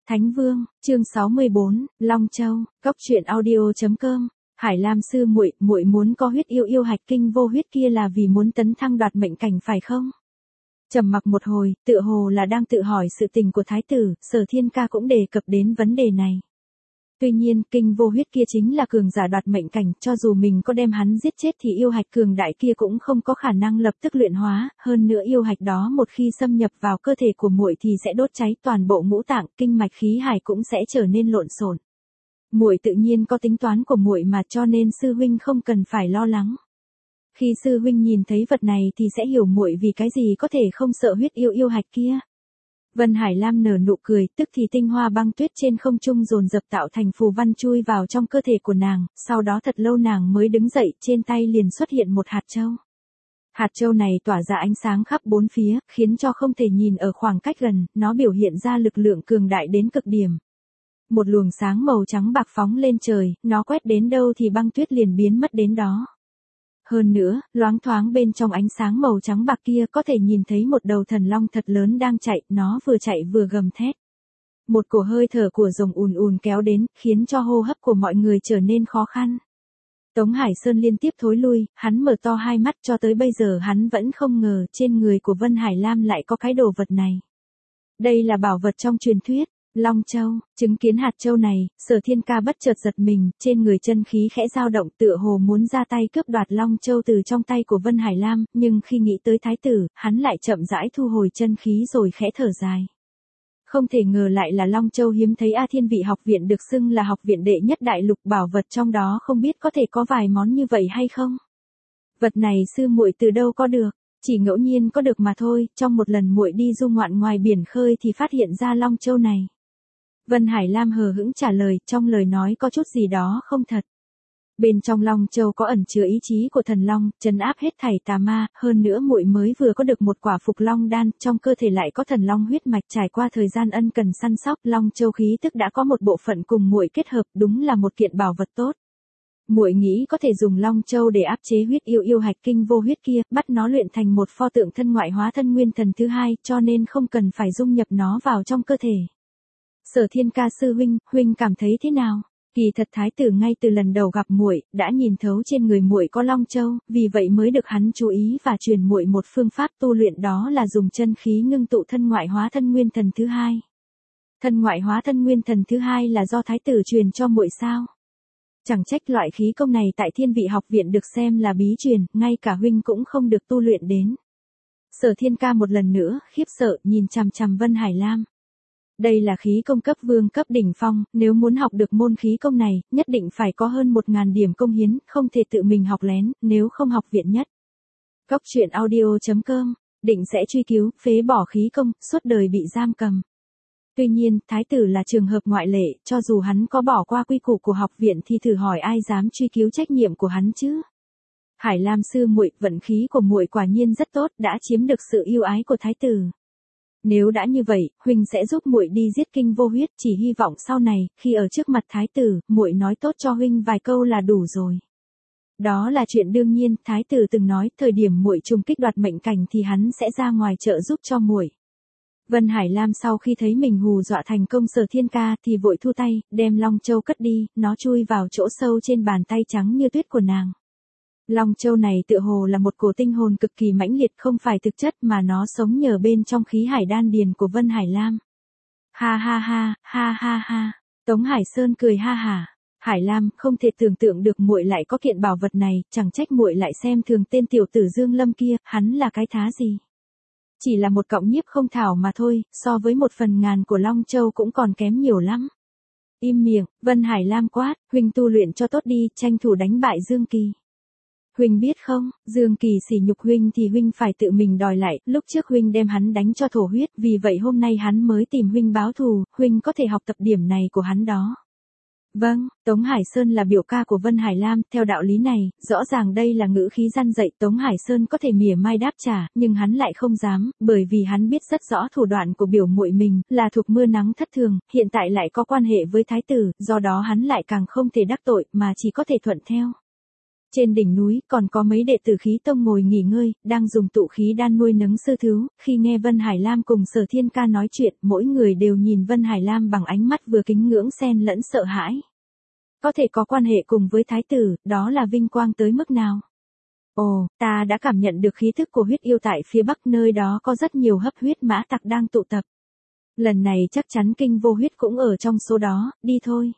Thánh Vương, chương 64, Long Châu, Cốc truyện audio.com. Hải Lam sư muội, muội muốn có huyết yêu hạch kinh vô huyết kia là vì muốn tấn thăng đoạt mệnh cảnh phải không? Trầm mặc một hồi, tựa hồ là đang tự hỏi sự tình của thái tử, Sở Thiên Ca cũng đề cập đến vấn đề này. Tuy nhiên, kinh vô huyết kia chính là cường giả đoạt mệnh cảnh, cho dù mình có đem hắn giết chết thì yêu hạch cường đại kia cũng không có khả năng lập tức luyện hóa, hơn nữa yêu hạch đó một khi xâm nhập vào cơ thể của muội thì sẽ đốt cháy toàn bộ ngũ tạng, kinh mạch khí hải cũng sẽ trở nên lộn xộn. Muội tự nhiên có tính toán của muội mà, cho nên sư huynh không cần phải lo lắng. Khi sư huynh nhìn thấy vật này thì sẽ hiểu muội vì cái gì có thể không sợ huyết yêu hạch kia. Vân Hải Lam nở nụ cười, tức thì tinh hoa băng tuyết trên không trung dồn dập tạo thành phù văn chui vào trong cơ thể của nàng, sau đó thật lâu nàng mới đứng dậy, trên tay liền xuất hiện một hạt châu. Hạt châu này tỏa ra ánh sáng khắp bốn phía, khiến cho không thể nhìn ở khoảng cách gần, nó biểu hiện ra lực lượng cường đại đến cực điểm. Một luồng sáng màu trắng bạc phóng lên trời, nó quét đến đâu thì băng tuyết liền biến mất đến đó. Hơn nữa, loáng thoáng bên trong ánh sáng màu trắng bạc kia có thể nhìn thấy một đầu thần long thật lớn đang chạy, nó vừa chạy vừa gầm thét. Một cổ hơi thở của rồng ùn ùn kéo đến, khiến cho hô hấp của mọi người trở nên khó khăn. Tống Hải Sơn liên tiếp thối lui, hắn mở to hai mắt, cho tới bây giờ hắn vẫn không ngờ trên người của Vân Hải Lam lại có cái đồ vật này. Đây là bảo vật trong truyền thuyết. Long Châu, chứng kiến hạt châu này, Sở Thiên Ca bất chợt giật mình, trên người chân khí khẽ dao động, tựa hồ muốn ra tay cướp đoạt Long Châu từ trong tay của Vân Hải Lam, nhưng khi nghĩ tới thái tử, hắn lại chậm rãi thu hồi chân khí rồi khẽ thở dài. Không thể ngờ lại là Long Châu hiếm thấy. Thiên Vị học viện được xưng là học viện đệ nhất đại lục, bảo vật trong đó không biết có thể có vài món như vậy hay không. Vật này sư muội từ đâu có được? Chỉ ngẫu nhiên có được mà thôi, trong một lần muội đi du ngoạn ngoài biển khơi thì phát hiện ra Long Châu này. Vân Hải Lam hờ hững trả lời, trong lời nói có chút gì đó không thật. Bên trong Long Châu có ẩn chứa ý chí của thần long, trấn áp hết thảy tà ma, hơn nữa muội mới vừa có được một quả phục long đan, trong cơ thể lại có thần long huyết mạch, trải qua thời gian ân cần săn sóc, Long Châu khí tức đã có một bộ phận cùng muội kết hợp, đúng là một kiện bảo vật tốt. Muội nghĩ có thể dùng Long Châu để áp chế huyết yêu hạch kinh vô huyết kia, bắt nó luyện thành một pho tượng thân ngoại hóa thân nguyên thần thứ hai, cho nên không cần phải dung nhập nó vào trong cơ thể. Sở Thiên Ca sư huynh cảm thấy thế nào? Kỳ thật thái tử ngay từ lần đầu gặp muội đã nhìn thấu trên người muội có Long Châu, vì vậy mới được hắn chú ý và truyền muội một phương pháp tu luyện, đó là dùng chân khí ngưng tụ thân ngoại hóa thân nguyên thần thứ hai. Thân ngoại hóa thân nguyên thần thứ hai là do thái tử truyền cho muội sao? Chẳng trách loại khí công này tại Thiên Vị học viện được xem là bí truyền, ngay cả huynh cũng không được tu luyện đến. Sở Thiên Ca một lần nữa khiếp sợ nhìn chằm chằm Vân Hải Lam. Đây là khí công cấp vương cấp đỉnh phong, nếu muốn học được môn khí công này, nhất định phải có hơn 1000 điểm công hiến, không thể tự mình học lén, nếu không học viện nhất. Cốc truyện audio.com, định sẽ truy cứu, phế bỏ khí công, suốt đời bị giam cầm. Tuy nhiên, thái tử là trường hợp ngoại lệ, cho dù hắn có bỏ qua quy củ của học viện thì thử hỏi ai dám truy cứu trách nhiệm của hắn chứ? Hải Lam sư muội, vận khí của muội quả nhiên rất tốt, đã chiếm được sự yêu ái của thái tử. Nếu đã như vậy, huynh sẽ giúp muội đi giết kinh vô huyết, chỉ hy vọng sau này, khi ở trước mặt thái tử, muội nói tốt cho huynh vài câu là đủ rồi. Đó là chuyện đương nhiên, thái tử từng nói, thời điểm muội trùng kích đoạt mệnh cảnh thì hắn sẽ ra ngoài trợ giúp cho muội. Vân Hải Lam sau khi thấy mình hù dọa thành công Sở Thiên Ca thì vội thu tay, đem Long Châu cất đi, nó chui vào chỗ sâu trên bàn tay trắng như tuyết của nàng. Long Châu này tựa hồ là một cổ tinh hồn cực kỳ mãnh liệt, không phải thực chất mà nó sống nhờ bên trong khí hải đan điền của Vân Hải Lam. Ha ha ha, ha ha ha. Tống Hải Sơn cười ha hả. Hải Lam, không thể tưởng tượng được muội lại có kiện bảo vật này, chẳng trách muội lại xem thường tên tiểu tử Dương Lâm kia, hắn là cái thá gì? Chỉ là một cọng nhiếp không thảo mà thôi, so với 1/1000 của Long Châu cũng còn kém nhiều lắm. Im miệng, Vân Hải Lam quát, huynh tu luyện cho tốt đi, tranh thủ đánh bại Dương Kỳ. Huynh biết không, Dương Kỳ sỉ nhục huynh thì huynh phải tự mình đòi lại, lúc trước huynh đem hắn đánh cho thổ huyết, vì vậy hôm nay hắn mới tìm huynh báo thù, huynh có thể học tập điểm này của hắn đó. Vâng, Tống Hải Sơn là biểu ca của Vân Hải Lam, theo đạo lý này, rõ ràng đây là ngữ khí gian dạy, Tống Hải Sơn có thể mỉa mai đáp trả, nhưng hắn lại không dám, bởi vì hắn biết rất rõ thủ đoạn của biểu muội mình, là thuộc mưa nắng thất thường, hiện tại lại có quan hệ với thái tử, do đó hắn lại càng không thể đắc tội, mà chỉ có thể thuận theo. Trên đỉnh núi còn có mấy đệ tử khí tông ngồi nghỉ ngơi, đang dùng tụ khí đan nuôi nấng sư thú, khi nghe Vân Hải Lam cùng Sở Thiên Ca nói chuyện, mỗi người đều nhìn Vân Hải Lam bằng ánh mắt vừa kính ngưỡng xen lẫn sợ hãi. Có thể có quan hệ cùng với thái tử, đó là vinh quang tới mức nào? Ồ, ta đã cảm nhận được khí thức của huyết yêu tại phía bắc, nơi đó có rất nhiều hấp huyết mã tặc đang tụ tập. Lần này chắc chắn kinh vô huyết cũng ở trong số đó, đi thôi.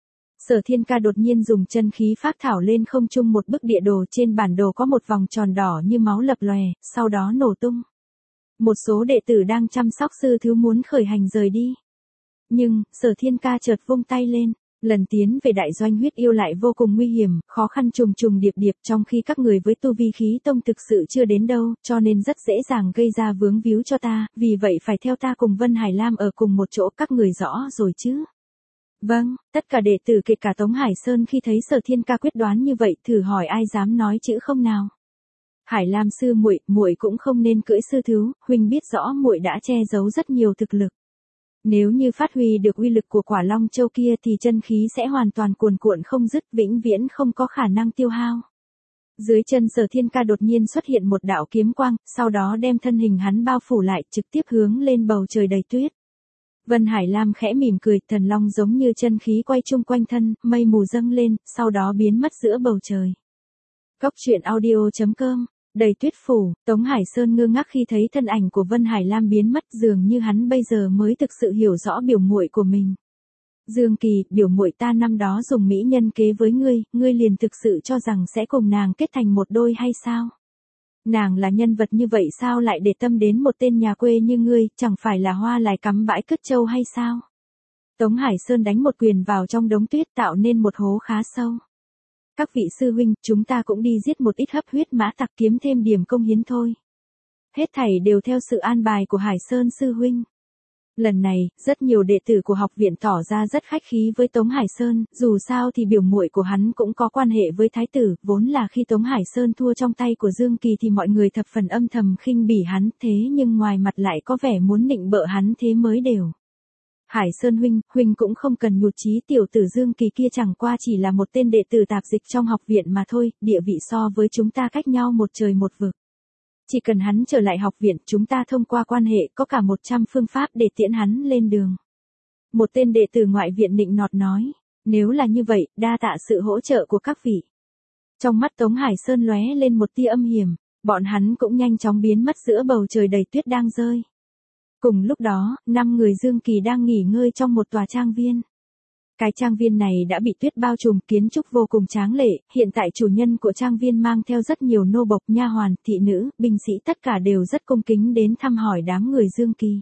Sở Thiên Ca đột nhiên dùng chân khí phác thảo lên không trung một bức địa đồ, trên bản đồ có một vòng tròn đỏ như máu lập lòe, sau đó nổ tung. Một số đệ tử đang chăm sóc sư thiếu muốn khởi hành rời đi. Nhưng, Sở Thiên Ca chợt vung tay lên. Lần tiến về đại doanh huyết yêu lại vô cùng nguy hiểm, khó khăn trùng trùng điệp điệp, trong khi các người với tu vi khí tông thực sự chưa đến đâu, cho nên rất dễ dàng gây ra vướng víu cho ta, vì vậy phải theo ta cùng Vân Hải Lam ở cùng một chỗ, các người rõ rồi chứ? Vâng, tất cả đệ tử kể cả Tống Hải Sơn khi thấy Sở Thiên Ca quyết đoán như vậy, thử hỏi ai dám nói chữ không nào? Hải Lam sư muội, muội cũng không nên cưỡi sư thú, huynh biết rõ muội đã che giấu rất nhiều thực lực. Nếu như phát huy được uy lực của quả Long Châu kia thì chân khí sẽ hoàn toàn cuồn cuộn không dứt, vĩnh viễn không có khả năng tiêu hao. Dưới chân Sở Thiên Ca đột nhiên xuất hiện một đạo kiếm quang, sau đó đem thân hình hắn bao phủ lại, trực tiếp hướng lên bầu trời đầy tuyết. Vân Hải Lam khẽ mỉm cười, thần long giống như chân khí quay chung quanh thân, mây mù dâng lên, sau đó biến mất giữa bầu trời. Cốc truyện audio.com. Đầy tuyết phủ, Tống Hải Sơn ngơ ngác khi thấy thân ảnh của Vân Hải Lam biến mất, dường như hắn bây giờ mới thực sự hiểu rõ biểu muội của mình. Dương Kỳ, biểu muội ta năm đó dùng mỹ nhân kế với ngươi liền thực sự cho rằng sẽ cùng nàng kết thành một đôi hay sao? Nàng là nhân vật như vậy sao lại để tâm đến một tên nhà quê như ngươi, chẳng phải là hoa lại cắm bãi cất trâu hay sao? Tống Hải Sơn đánh một quyền vào trong đống tuyết tạo nên một hố khá sâu. Các vị sư huynh, chúng ta cũng đi giết một ít hấp huyết mã tặc kiếm thêm điểm công hiến thôi. Hết thảy đều theo sự an bài của Hải Sơn sư huynh. Lần này, rất nhiều đệ tử của học viện tỏ ra rất khách khí với Tống Hải Sơn, dù sao thì biểu muội của hắn cũng có quan hệ với thái tử, vốn là khi Tống Hải Sơn thua trong tay của Dương Kỳ thì mọi người thập phần âm thầm khinh bỉ hắn, thế nhưng ngoài mặt lại có vẻ muốn nịnh bợ hắn thế mới đều. Hải Sơn huynh cũng không cần nhụt chí, tiểu tử Dương Kỳ kia chẳng qua chỉ là một tên đệ tử tạp dịch trong học viện mà thôi, địa vị so với chúng ta cách nhau một trời một vực. Chỉ cần hắn trở lại học viện, chúng ta thông qua quan hệ có cả 100 phương pháp để tiễn hắn lên đường. Một tên đệ tử ngoại viện nịnh nọt nói, nếu là như vậy, đa tạ sự hỗ trợ của các vị. Trong mắt Tống Hải Sơn lóe lên một tia âm hiểm, bọn hắn cũng nhanh chóng biến mất giữa bầu trời đầy tuyết đang rơi. Cùng lúc đó, 5 người Dương Kỳ đang nghỉ ngơi trong một tòa trang viên. Cái trang viên này đã bị tuyết bao trùm, kiến trúc vô cùng tráng lệ, hiện tại chủ nhân của trang viên mang theo rất nhiều nô bộc, nha hoàn, thị nữ, binh sĩ, tất cả đều rất cung kính đến thăm hỏi đám người Dương Kỳ.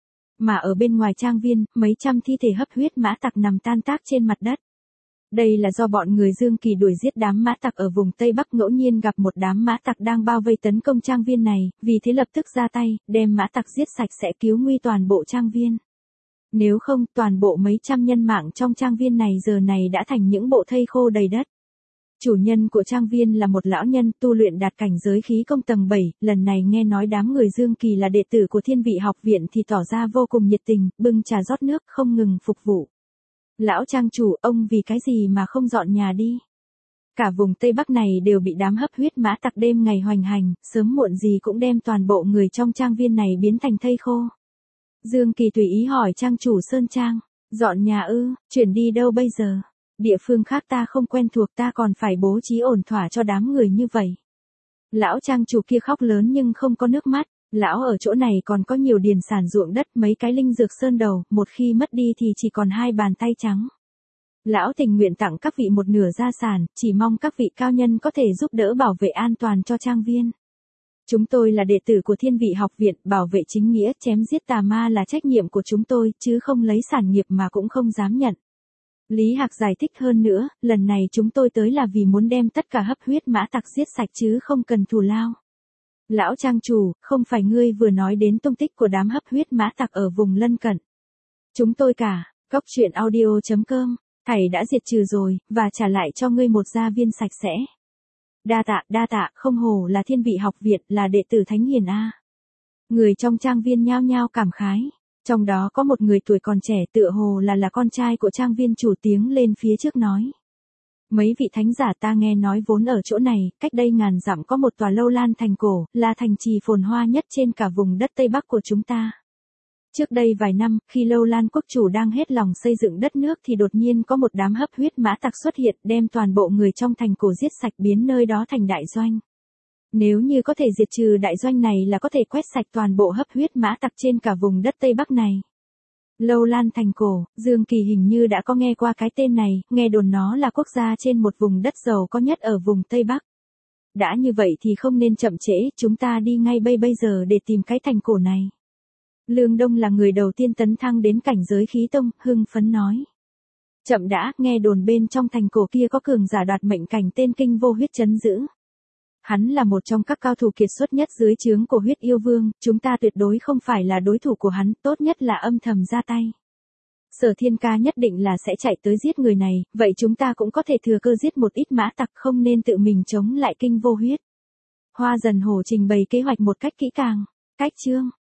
Mà ở bên ngoài trang viên, mấy trăm thi thể hấp huyết mã tặc nằm tan tác trên mặt đất. Đây là do bọn người Dương Kỳ đuổi giết đám mã tặc ở vùng Tây Bắc, ngẫu nhiên gặp một đám mã tặc đang bao vây tấn công trang viên này, vì thế lập tức ra tay, đem mã tặc giết sạch sẽ cứu nguy toàn bộ trang viên. Nếu không, toàn bộ mấy trăm nhân mạng trong trang viên này giờ này đã thành những bộ thây khô đầy đất. Chủ nhân của trang viên là một lão nhân tu luyện đạt cảnh giới khí công tầng 7, lần này nghe nói đám người Dương Kỳ là đệ tử của Thiên Vị học viện thì tỏ ra vô cùng nhiệt tình, bưng trà rót nước không ngừng phục vụ. Lão trang chủ, ông vì cái gì mà không dọn nhà đi? Cả vùng Tây Bắc này đều bị đám hấp huyết mã tặc đêm ngày hoành hành, sớm muộn gì cũng đem toàn bộ người trong trang viên này biến thành thây khô. Dương Kỳ tùy ý hỏi trang chủ Sơn Trang, dọn nhà ư, chuyển đi đâu bây giờ? Địa phương khác ta không quen thuộc, ta còn phải bố trí ổn thỏa cho đám người như vậy. Lão trang chủ kia khóc lớn nhưng không có nước mắt, lão ở chỗ này còn có nhiều điền sản ruộng đất, mấy cái linh dược sơn đầu, một khi mất đi thì chỉ còn 2 bàn tay trắng. Lão tình nguyện tặng các vị một nửa gia sản, chỉ mong các vị cao nhân có thể giúp đỡ bảo vệ an toàn cho trang viên. Chúng tôi là đệ tử của Thiên Vị học viện, bảo vệ chính nghĩa, chém giết tà ma là trách nhiệm của chúng tôi, chứ không lấy sản nghiệp mà cũng không dám nhận. Lý Hạc giải thích hơn nữa, lần này chúng tôi tới là vì muốn đem tất cả hấp huyết mã tặc giết sạch chứ không cần thù lao. Lão trang chủ, không phải ngươi vừa nói đến tung tích của đám hấp huyết mã tặc ở vùng lân cận. Chúng tôi cả, cốc truyện audio.com, thầy đã diệt trừ rồi, và trả lại cho ngươi một gia viên sạch sẽ. Đa tạ, không hổ là Thiên Vị học viện, là đệ tử thánh hiền a. Người trong trang viên nhao nhao cảm khái. Trong đó có một người tuổi còn trẻ tựa hồ là con trai của trang viên chủ, tiếng lên phía trước nói. Mấy vị thánh giả ta nghe nói vốn ở chỗ này, cách đây ngàn dặm có một tòa lâu lan thành cổ, là thành trì phồn hoa nhất trên cả vùng đất Tây Bắc của chúng ta. Trước đây vài năm, khi Lâu Lan quốc chủ đang hết lòng xây dựng đất nước thì đột nhiên có một đám hấp huyết mã tặc xuất hiện đem toàn bộ người trong thành cổ giết sạch biến nơi đó thành đại doanh. Nếu như có thể diệt trừ đại doanh này là có thể quét sạch toàn bộ hấp huyết mã tặc trên cả vùng đất Tây Bắc này. Lâu Lan thành cổ, Dương Kỳ hình như đã có nghe qua cái tên này, nghe đồn nó là quốc gia trên một vùng đất giàu có nhất ở vùng Tây Bắc. Đã như vậy thì không nên chậm trễ, chúng ta đi ngay bây giờ để tìm cái thành cổ này. Lương Đông là người đầu tiên tấn thăng đến cảnh giới khí tông, hưng phấn nói. Chậm đã, nghe đồn bên trong thành cổ kia có cường giả đoạt mệnh cảnh tên Kinh Vô Huyết trấn giữ. Hắn là một trong các cao thủ kiệt xuất nhất dưới trướng của Huyết Yêu Vương, chúng ta tuyệt đối không phải là đối thủ của hắn, tốt nhất là âm thầm ra tay. Sở Thiên Ca nhất định là sẽ chạy tới giết người này, vậy chúng ta cũng có thể thừa cơ giết một ít mã tặc, không nên tự mình chống lại Kinh Vô Huyết. Hoa Dần Hổ trình bày kế hoạch một cách kỹ càng. Cách chương